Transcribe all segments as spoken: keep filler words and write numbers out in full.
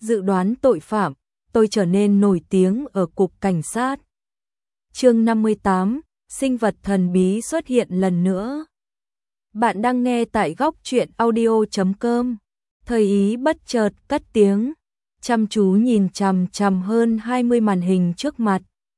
dự đoán tội phạm, tôi trở nên nổi tiếng ở cục cảnh sát. Chương năm mươi tám, sinh vật thần bí xuất hiện lần nữa. Bạn đang nghe tại góc truyện audio chấm com. Thời Ý bất chợt cất tiếng, chăm chú nhìn chằm chằm hơn hai mươi màn hình trước mặt.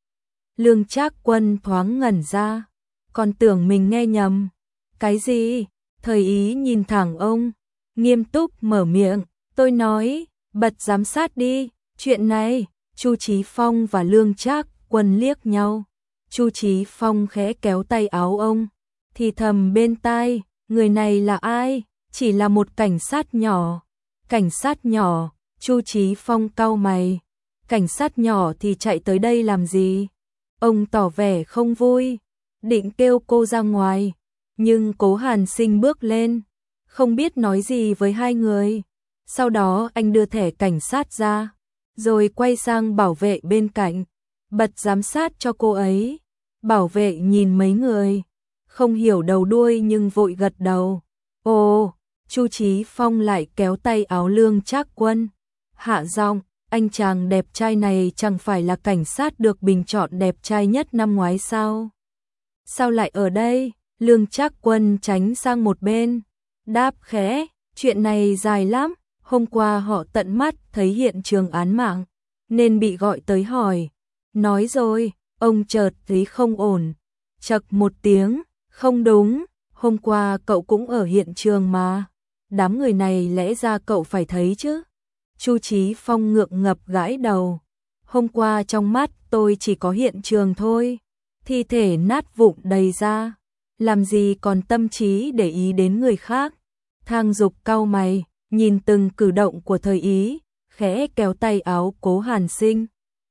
Lương Trác Quân thoáng ngẩn ra, còn tưởng mình nghe nhầm. Cái gì? Thời Ý nhìn thẳng ông, nghiêm túc mở miệng, tôi nói, bật giám sát đi, chuyện này. Chu Chí Phong và Lương Trác Quân liếc nhau. Chu Chí Phong khẽ kéo tay áo ông, thì thầm bên tai, người này là ai? Chỉ là một cảnh sát nhỏ. Cảnh sát nhỏ? Chu Chí Phong cau mày. Cảnh sát nhỏ thì chạy tới đây làm gì? Ông tỏ vẻ không vui, định kêu cô ra ngoài, nhưng Cố Hàn Sinh bước lên, không biết nói gì với hai người. Sau đó anh đưa thẻ cảnh sát ra, rồi quay sang bảo vệ bên cạnh, bật giám sát cho cô ấy. Bảo vệ nhìn mấy người, không hiểu đầu đuôi nhưng vội gật đầu. Ồ, Chu Chí Phong lại kéo tay áo Lương Trác Quân, hạ giọng, anh chàng đẹp trai này chẳng phải là cảnh sát được bình chọn đẹp trai nhất năm ngoái sao? Sao lại ở đây? Lương Trác Quân tránh sang một bên, đáp khẽ, chuyện này dài lắm, hôm qua họ tận mắt thấy hiện trường án mạng, nên bị gọi tới hỏi. Nói rồi, ông chợt thấy không ổn, chậc một tiếng, không đúng, hôm qua cậu cũng ở hiện trường mà, đám người này lẽ ra cậu phải thấy chứ. Chu Chí Phong ngượng ngập gãi đầu, hôm qua trong mắt tôi chỉ có hiện trường thôi, thi thể nát vụn đầy ra, làm gì còn tâm trí để ý đến người khác. Thang Dục cau mày, nhìn từng cử động của Thời Ý, khẽ kéo tay áo Cố Hàn Sinh.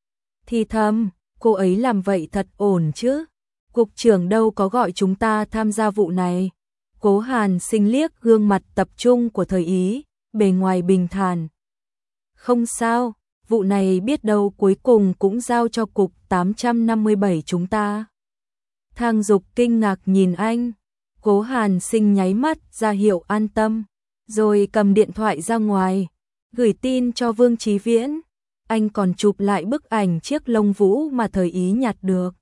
Thì thầm, cô ấy làm vậy thật ổn chứ? Cục trưởng đâu có gọi chúng ta tham gia vụ này. Cố Hàn Sinh liếc gương mặt tập trung của Thời Ý, bề ngoài bình thản. Không sao, vụ này biết đâu cuối cùng cũng giao cho cục tám trăm năm mươi bảy chúng ta. Thang Dục kinh ngạc nhìn anh, Cố Hàn Sinh nháy mắt ra hiệu an tâm, rồi cầm điện thoại ra ngoài, gửi tin cho Vương Chí Viễn. Anh còn chụp lại bức ảnh chiếc lông vũ mà Thời Ý nhặt được,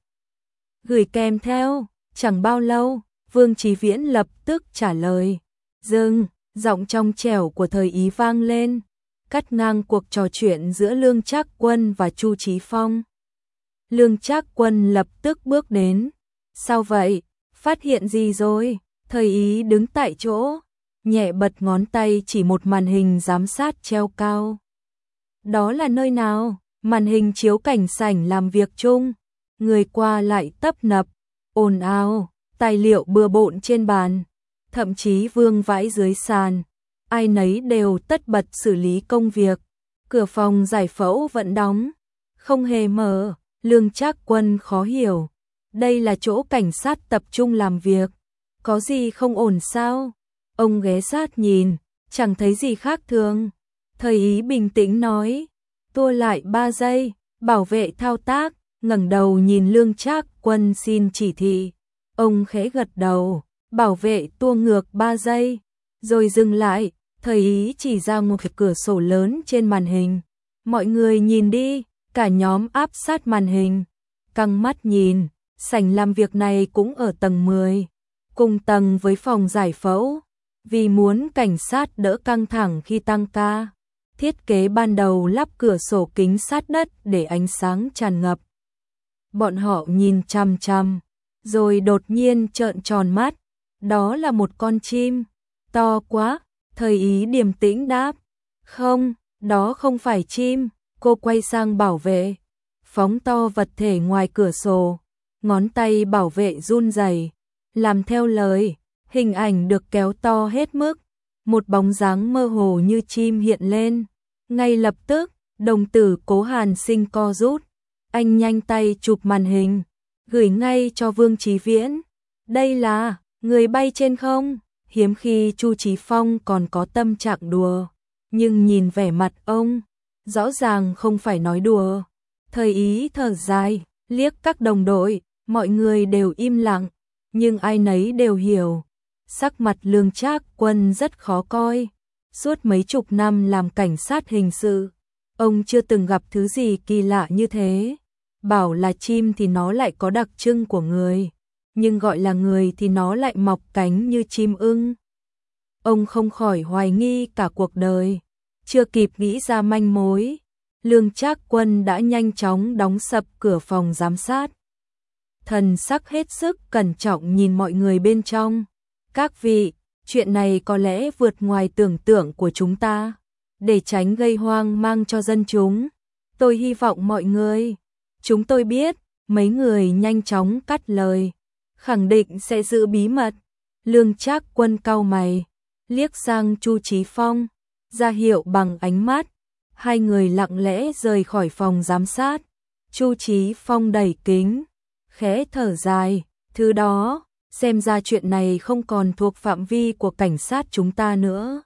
gửi kèm theo. Chẳng bao lâu, Vương Chí Viễn lập tức trả lời. Dừng, giọng trong trẻo của Thời Ý vang lên, cắt ngang cuộc trò chuyện giữa Lương Trác Quân và Chu Chí Phong. Lương Trác Quân lập tức bước đến. Sao vậy? Phát hiện gì rồi? Thời Ý đứng tại chỗ, nhẹ bật ngón tay chỉ một màn hình giám sát treo cao. Đó là nơi nào? Màn hình chiếu cảnh sảnh làm việc chung, người qua lại tấp nập, ồn ào, tài liệu bừa bộn trên bàn, thậm chí vương vãi dưới sàn. Ai nấy đều tất bật xử lý công việc. Cửa phòng giải phẫu vẫn đóng, không hề mở. Lương Trác Quân khó hiểu, đây là chỗ cảnh sát tập trung làm việc, có gì không ổn sao? Ông ghé sát nhìn, chẳng thấy gì khác thường. Thời Ý bình tĩnh nói, tua lại ba giây, bảo vệ thao tác, ngẩng đầu nhìn Lương Trác Quân xin chỉ thị. Ông khẽ gật đầu, bảo vệ tua ngược ba giây, rồi dừng lại. Thời Ý chỉ ra một cái cửa sổ lớn trên màn hình. Mọi người nhìn đi, cả nhóm áp sát màn hình, căng mắt nhìn. Sảnh làm việc này cũng ở tầng mười, cùng tầng với phòng giải phẫu. Vì muốn cảnh sát đỡ căng thẳng khi tăng ca, thiết kế ban đầu lắp cửa sổ kính sát đất để ánh sáng tràn ngập. Bọn họ nhìn chằm chằm, rồi đột nhiên trợn tròn mắt. Đó là một con chim, to quá. Thời Ý điềm tĩnh đáp, không, đó không phải chim. Cô quay sang bảo vệ, phóng to vật thể ngoài cửa sổ. Ngón tay bảo vệ run rẩy, làm theo lời, hình ảnh được kéo to hết mức. Một bóng dáng mơ hồ như chim hiện lên. Ngay lập tức, đồng tử Cố Hàn Sinh co rút. Anh nhanh tay chụp màn hình, gửi ngay cho Vương Chí Viễn. Đây là người bay trên không. Hiếm khi Chu Chí Phong còn có tâm trạng đùa, nhưng nhìn vẻ mặt ông, rõ ràng không phải nói đùa. Thời Ý thở dài, liếc các đồng đội, mọi người đều im lặng, nhưng ai nấy đều hiểu. Sắc mặt Lương Trác Quân rất khó coi. Suốt mấy chục năm làm cảnh sát hình sự, Ông chưa từng gặp thứ gì kỳ lạ như thế. Bảo là chim thì nó lại có đặc trưng của người, nhưng gọi là người thì nó lại mọc cánh như chim ưng. Ông không khỏi hoài nghi cả cuộc đời. Chưa kịp nghĩ ra manh mối, Lương Trác Quân đã nhanh chóng đóng sập cửa phòng giám sát. Thần sắc hết sức cẩn trọng nhìn mọi người bên trong. Các vị, chuyện này có lẽ vượt ngoài tưởng tượng của chúng ta. Để tránh gây hoang mang cho dân chúng, tôi hy vọng mọi người, chúng tôi biết, mấy người nhanh chóng cắt lời, khẳng định sẽ giữ bí mật. Lương Trác Quân cau mày, liếc sang Chu Chí Phong, ra hiệu bằng ánh mắt. Hai người lặng lẽ rời khỏi phòng giám sát. Chu Chí Phong đẩy kính, khẽ thở dài, thứ đó, xem ra chuyện này không còn thuộc phạm vi của cảnh sát chúng ta nữa.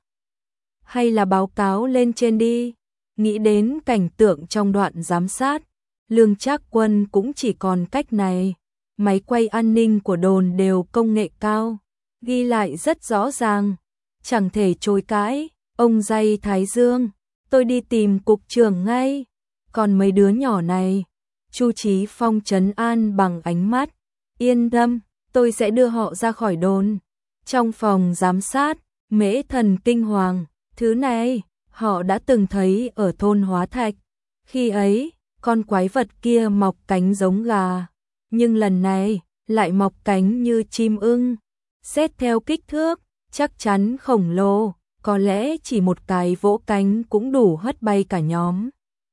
Hay là báo cáo lên trên đi. Nghĩ đến cảnh tượng trong đoạn giám sát, Lương Trác Quân cũng chỉ còn cách này. Máy quay an ninh của đồn đều công nghệ cao, ghi lại rất rõ ràng, chẳng thể chối cãi. Ông day thái dương, tôi đi tìm cục trưởng ngay. Còn mấy đứa nhỏ này, Chu Chí Phong trấn an bằng ánh mắt, yên tâm, tôi sẽ đưa họ ra khỏi đồn. Trong phòng giám sát, Mễ Thần kinh hoàng, thứ này, họ đã từng thấy ở thôn Hóa Thạch. Khi ấy, con quái vật kia mọc cánh giống gà, nhưng lần này, lại mọc cánh như chim ưng. Xét theo kích thước, chắc chắn khổng lồ, có lẽ chỉ một cái vỗ cánh cũng đủ hất bay cả nhóm.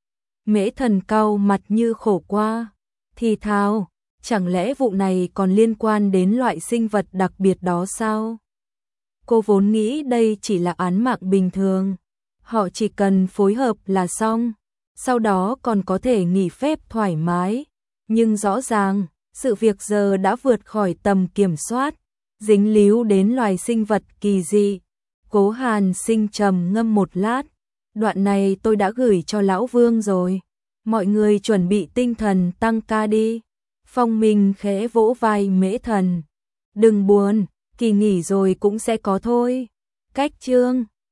Mễ Thần cau mặt như khổ qua, thì thào, chẳng lẽ vụ này còn liên quan đến loại sinh vật đặc biệt đó sao? Cô vốn nghĩ đây chỉ là án mạng bình thường, họ chỉ cần phối hợp là xong, sau đó còn có thể nghỉ phép thoải mái. Nhưng rõ ràng, sự việc giờ đã vượt khỏi tầm kiểm soát, dính líu đến loài sinh vật kỳ dị. Cố Hàn Sinh trầm ngâm một lát, đoạn này tôi đã gửi cho Lão Vương rồi, mọi người chuẩn bị tinh thần tăng ca đi. Phong Minh khẽ vỗ vai Mễ Thần, đừng buồn, kỳ nghỉ rồi cũng sẽ có thôi. Cách chương